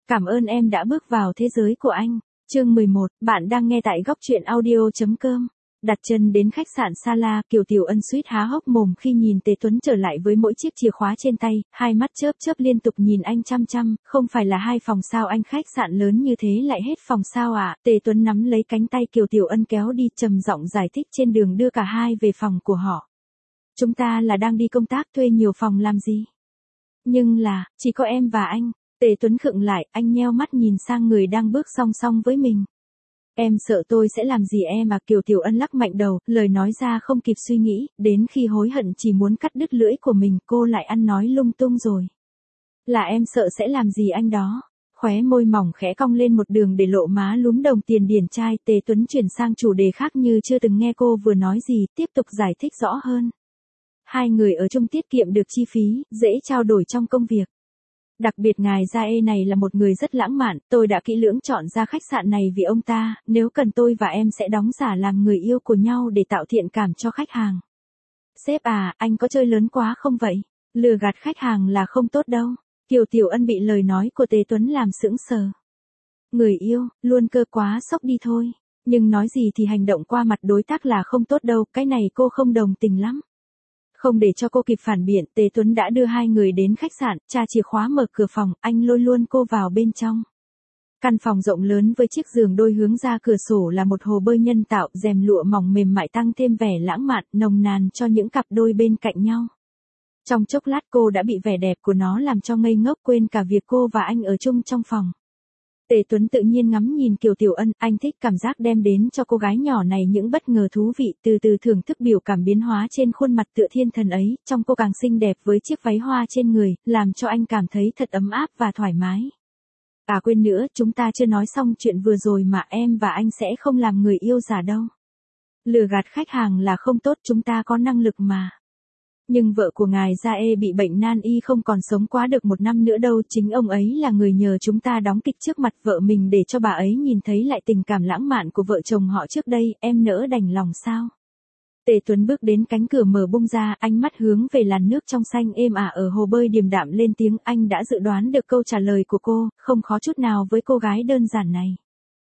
Cảm ơn em đã bước vào thế giới của anh. Chương 11, bạn đang nghe tại góc truyện audio.com. Đặt chân đến khách sạn Sala, Kiều Tiểu Ân suýt há hốc mồm khi nhìn Tề Tuấn trở lại với mỗi chiếc chìa khóa trên tay, hai mắt chớp chớp liên tục nhìn anh chăm chăm, không phải là 2 phòng sao anh, khách sạn lớn như thế lại hết phòng sao ạ? Tề Tuấn nắm lấy cánh tay Kiều Tiểu Ân kéo đi, trầm giọng giải thích trên đường đưa cả hai về phòng của họ. Chúng ta là đang đi công tác, thuê nhiều phòng làm gì? Nhưng là, chỉ có em và anh. Tề Tuấn khựng lại, anh nheo mắt nhìn sang người đang bước song song với mình. Em sợ tôi sẽ làm gì em à? Kiều Tiểu Ân lắc mạnh đầu, lời nói ra không kịp suy nghĩ, đến khi hối hận chỉ muốn cắt đứt lưỡi của mình, cô lại ăn nói lung tung rồi. Là em sợ sẽ làm gì anh đó. Khóe môi mỏng khẽ cong lên một đường để lộ má lúm đồng tiền điển trai. Tề Tuấn chuyển sang chủ đề khác như chưa từng nghe cô vừa nói gì, tiếp tục giải thích rõ hơn. Hai người ở chung tiết kiệm được chi phí, dễ trao đổi trong công việc. Đặc biệt ngài Jae này là một người rất lãng mạn, tôi đã kỹ lưỡng chọn ra khách sạn này vì ông ta, nếu cần tôi và em sẽ đóng giả làm người yêu của nhau để tạo thiện cảm cho khách hàng. Sếp à, anh có chơi lớn quá không vậy? Lừa gạt khách hàng là không tốt đâu. Kiều Tiểu Ân bị lời nói của Tề Tuấn làm sững sờ. Người yêu, luôn cơ quá sốc đi thôi. Nhưng nói gì thì hành động qua mặt đối tác là không tốt đâu, cái này cô không đồng tình lắm. Không để cho cô kịp phản biện, Tề Tuấn đã đưa hai người đến khách sạn, tra chìa khóa mở cửa phòng, anh lôi luôn cô vào bên trong. Căn phòng rộng lớn với chiếc giường đôi hướng ra cửa sổ là một hồ bơi nhân tạo, rèm lụa mỏng mềm mại tăng thêm vẻ lãng mạn, nồng nàn cho những cặp đôi bên cạnh nhau. Trong chốc lát cô đã bị vẻ đẹp của nó làm cho ngây ngốc, quên cả việc cô và anh ở chung trong phòng. Tề Tuấn tự nhiên ngắm nhìn Kiều Tiểu Ân, anh thích cảm giác đem đến cho cô gái nhỏ này những bất ngờ thú vị, từ từ thưởng thức biểu cảm biến hóa trên khuôn mặt tựa thiên thần ấy, trong cô càng xinh đẹp với chiếc váy hoa trên người, làm cho anh cảm thấy thật ấm áp và thoải mái. À quên nữa, chúng ta chưa nói xong chuyện vừa rồi mà, em và anh sẽ không làm người yêu giả đâu. Lừa gạt khách hàng là không tốt, chúng ta có năng lực mà. Nhưng vợ của ngài Jae bị bệnh nan y không còn sống quá được 1 năm nữa đâu, chính ông ấy là người nhờ chúng ta đóng kịch trước mặt vợ mình để cho bà ấy nhìn thấy lại tình cảm lãng mạn của vợ chồng họ trước đây, em nỡ đành lòng sao? Tề Tuấn bước đến cánh cửa mở bung ra, ánh mắt hướng về làn nước trong xanh êm ả ở hồ bơi, điềm đạm lên tiếng, anh đã dự đoán được câu trả lời của cô, không khó chút nào với cô gái đơn giản này.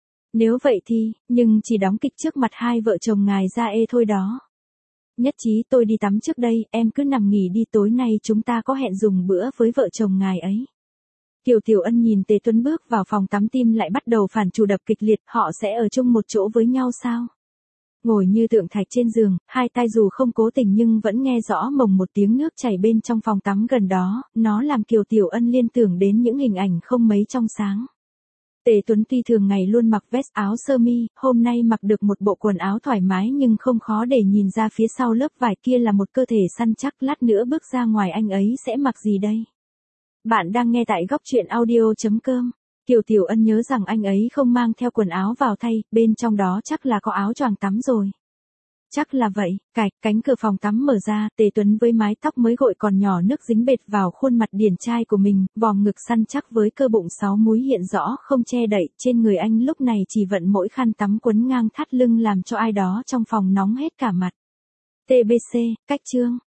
Nếu vậy thì, nhưng chỉ đóng kịch trước mặt hai vợ chồng ngài Jae thôi đó. Nhất trí, tôi đi tắm trước đây, em cứ nằm nghỉ đi, tối nay chúng ta có hẹn dùng bữa với vợ chồng ngài ấy. Kiều Tiểu Ân nhìn Tề Tuấn bước vào phòng tắm, tim lại bắt đầu phản chủ đập kịch liệt, họ sẽ ở chung một chỗ với nhau sao? Ngồi như tượng thạch trên giường, hai tai dù không cố tình nhưng vẫn nghe rõ mồng một tiếng nước chảy bên trong phòng tắm gần đó, nó làm Kiều Tiểu Ân liên tưởng đến những hình ảnh không mấy trong sáng. Tề Tuấn tuy thường ngày luôn mặc vest áo sơ mi, hôm nay mặc được một bộ quần áo thoải mái nhưng không khó để nhìn ra phía sau lớp vải kia là một cơ thể săn chắc, lát nữa bước ra ngoài anh ấy sẽ mặc gì đây? Bạn đang nghe tại góc truyện audio.com. Kiều Tiểu Ân nhớ rằng anh ấy không mang theo quần áo vào thay, bên trong đó chắc là có áo choàng tắm rồi. Chắc là vậy, cánh cửa phòng tắm mở ra, Tề Tuấn với mái tóc mới gội còn nhỏ nước dính bệt vào khuôn mặt điển trai của mình, vòng ngực săn chắc với cơ bụng 6 múi hiện rõ không che đậy, trên người anh lúc này chỉ vận mỗi khăn tắm quấn ngang thắt lưng làm cho ai đó trong phòng nóng hết cả mặt. TBC, cách chương.